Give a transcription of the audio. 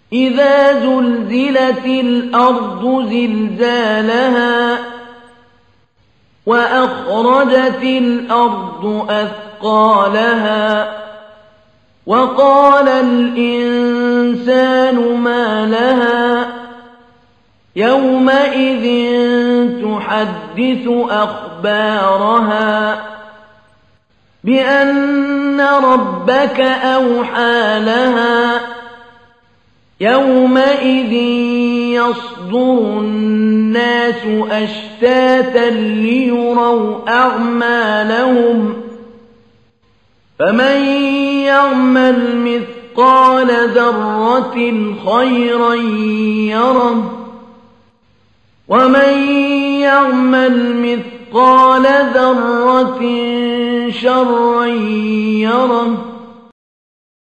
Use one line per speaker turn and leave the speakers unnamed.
إذا زلزلت الأرض زلزالها وأخرجت الأرض أثقالها وقال الإنسان ما لها يومئذ تحدث أخبارها بأن ربك أوحى لها يومئذ يصدر الناس أشتاتا ليروا أعمالهم فمن يعمل مثقال ذرة خيرا يره ومن يعمل مثقال ذرة شرا يره